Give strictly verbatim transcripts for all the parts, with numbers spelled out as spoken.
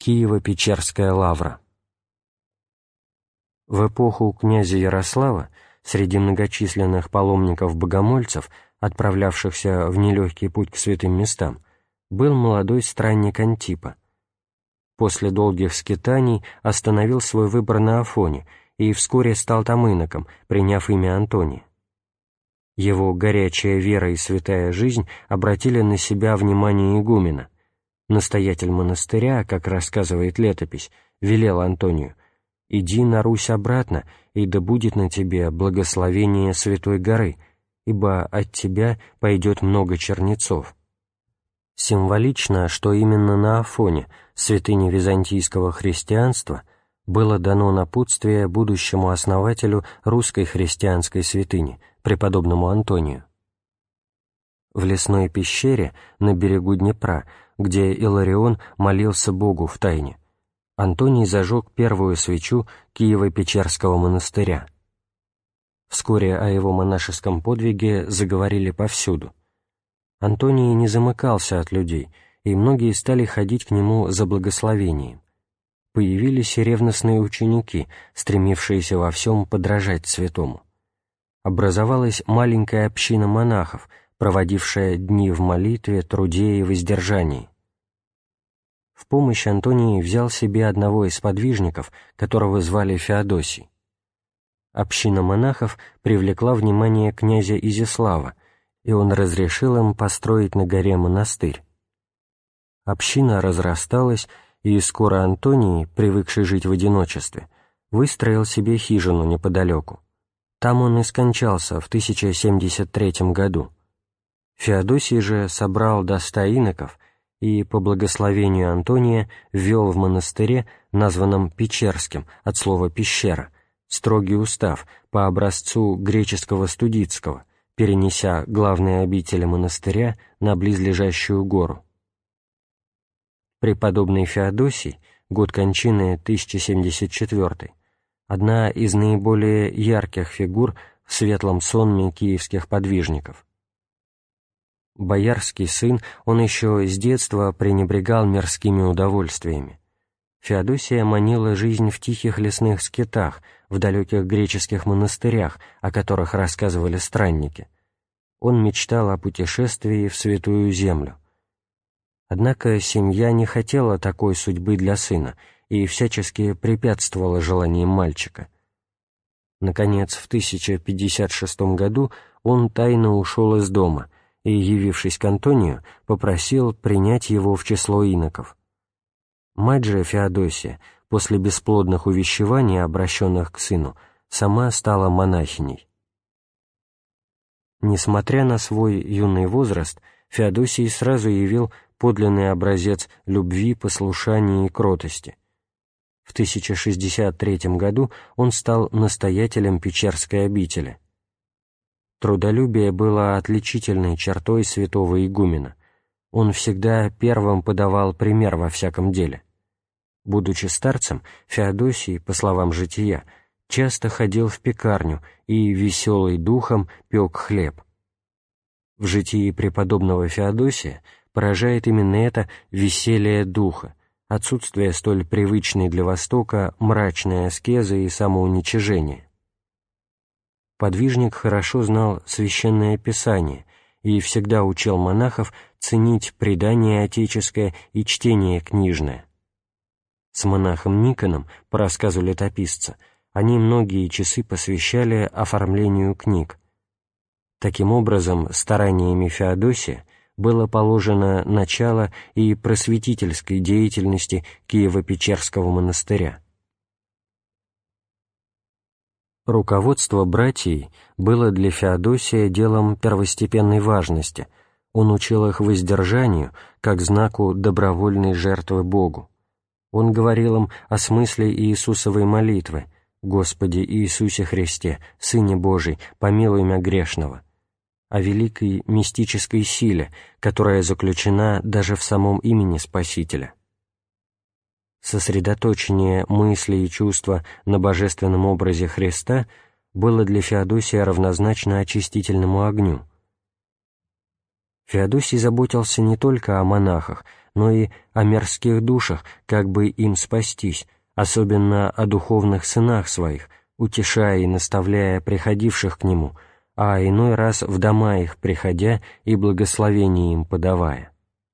Киево-Печерская лавра. В эпоху князя Ярослава среди многочисленных паломников-богомольцев, отправлявшихся в нелегкий путь к святым местам, был молодой странник Антипа. После долгих скитаний остановил свой выбор на Афоне и вскоре стал там иноком, приняв имя Антония. Его горячая вера и святая жизнь обратили на себя внимание игумена. Настоятель монастыря, как рассказывает летопись, велел Антонию: «Иди на Русь обратно, и да будет на тебе благословение Святой горы, ибо от тебя пойдет много чернецов». Символично, что именно на Афоне, святыне византийского христианства, было дано напутствие будущему основателю русской христианской святыни, преподобному Антонию. В лесной пещере на берегу Днепра, где Иларион молился Богу в тайне, Антоний зажег первую свечу Киево-Печерского монастыря. Вскоре о его монашеском подвиге заговорили повсюду. Антоний не замыкался от людей, и многие стали ходить к нему за благословением. Появились и ревностные ученики, стремившиеся во всем подражать святому. Образовалась маленькая община монахов, проводившая дни в молитве, труде и воздержании. В помощь Антоний взял себе одного из подвижников, которого звали Феодосий. Община монахов привлекла внимание князя Изяслава, и он разрешил им построить на горе монастырь. Община разрасталась, и скоро Антоний, привыкший жить в одиночестве, выстроил себе хижину неподалеку. Там он и скончался в тысяча семьдесят третьем году. Феодосий же собрал до ста иноков и, по благословению Антония, ввел в монастыре, названном Печерским, от слова «пещера», строгий устав по образцу греческого Студицкого, перенеся главные обители монастыря на близлежащую гору. Преподобный Феодосий, год кончины тысяча семьдесят четвёртый, одна из наиболее ярких фигур в светлом сонме киевских подвижников. Боярский сын, он еще с детства пренебрегал мирскими удовольствиями. Феодосия манила жизнь в тихих лесных скитах, в далеких греческих монастырях, о которых рассказывали странники. Он мечтал о путешествии в Святую Землю. Однако семья не хотела такой судьбы для сына и всячески препятствовала желаниям мальчика. Наконец, в тысяча пятьдесят шестом году он тайно ушел из дома и, явившись к Антонию, попросил принять его в число иноков. Мать же Феодосия, после бесплодных увещеваний, обращенных к сыну, сама стала монахиней. Несмотря на свой юный возраст, Феодосий сразу явил подлинный образец любви, послушания и кротости. В тысяча шестьдесят третьем году он стал настоятелем Печерской обители. Трудолюбие было отличительной чертой святого игумена. Он всегда первым подавал пример во всяком деле. Будучи старцем, Феодосий, по словам жития, часто ходил в пекарню и, веселый духом, пек хлеб. В житии преподобного Феодосия поражает именно это веселье духа, отсутствие столь привычной для Востока мрачной аскезы и самоуничижения. Подвижник хорошо знал Священное Писание и всегда учил монахов ценить предание отеческое и чтение книжное. С монахом Никоном, по рассказу летописца, они многие часы посвящали оформлению книг. Таким образом, стараниями Феодосия было положено начало и просветительской деятельности Киево-Печерского монастыря. Руководство братьей было для Феодосия делом первостепенной важности. Он учил их воздержанию, как знаку добровольной жертвы Богу. Он говорил им о смысле Иисусовой молитвы: «Господи Иисусе Христе, Сыне Божий, помилуй мя грешного», о великой мистической силе, которая заключена даже в самом имени Спасителя. Сосредоточение мысли и чувства на божественном образе Христа было для Феодосия равнозначно очистительному огню. Феодосий заботился не только о монахах, но и о мирских душах, как бы им спастись, особенно о духовных сынах своих, утешая и наставляя приходивших к нему, а иной раз в дома их приходя и благословение им подавая.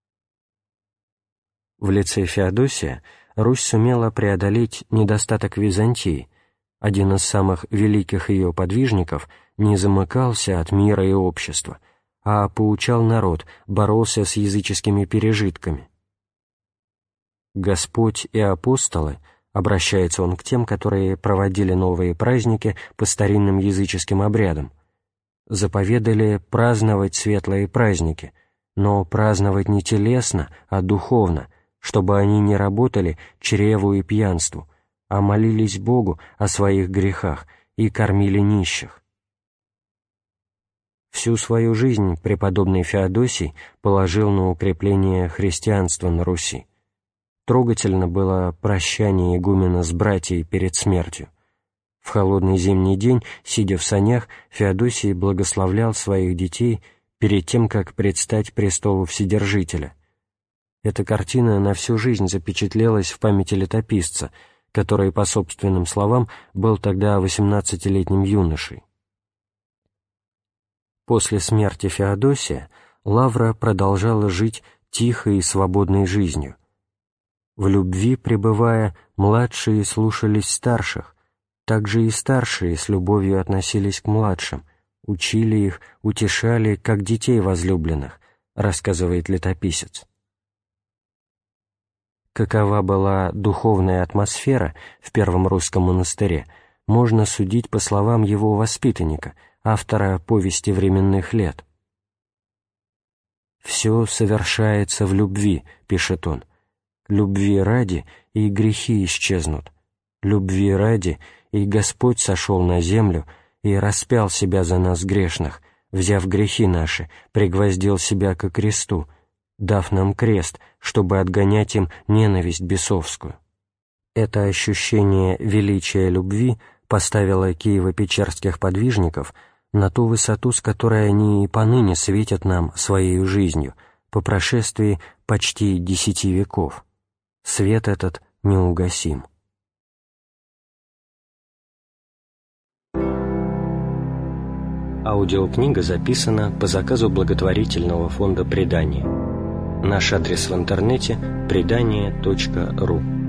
В лице Феодосия Русь сумела преодолеть недостаток Византии. Один из самых великих ее подвижников не замыкался от мира и общества, а поучал народ, боролся с языческими пережитками. «Господь и апостолы», обращается он к тем, которые проводили новые праздники по старинным языческим обрядам, заповедали праздновать светлые праздники, но праздновать не телесно, а духовно, чтобы они не работали чреву и пьянству, а молились Богу о своих грехах и кормили нищих. Всю свою жизнь преподобный Феодосий положил на укрепление христианства на Руси. Трогательно было прощание игумена с братьей перед смертью. В холодный зимний день, сидя в санях, Феодосий благословлял своих детей перед тем, как предстать престолу Вседержителя. Эта картина на всю жизнь запечатлелась в памяти летописца, который, по собственным словам, был тогда восемнадцатилетним юношей. После смерти Феодосия Лавра продолжала жить тихой и свободной жизнью. В любви пребывая, младшие слушались старших, также и старшие с любовью относились к младшим, учили их, утешали, как детей возлюбленных, рассказывает летописец. Какова была духовная атмосфера в первом русском монастыре, можно судить по словам его воспитанника, автора «Повести временных лет». «Все совершается в любви», — пишет он, — «любви ради и грехи исчезнут, любви ради и Господь сошел на землю и распял себя за нас грешных, взяв грехи наши, пригвоздил себя ко кресту, дав нам крест, чтобы отгонять им ненависть бесовскую». Это ощущение величия любви поставило киево-печерских подвижников на ту высоту, с которой они и поныне светят нам своей жизнью, по прошествии почти десяти веков. Свет этот неугасим. Аудиокнига записана по заказу благотворительного фонда «Предание». Наш адрес в интернете – предание точка ру.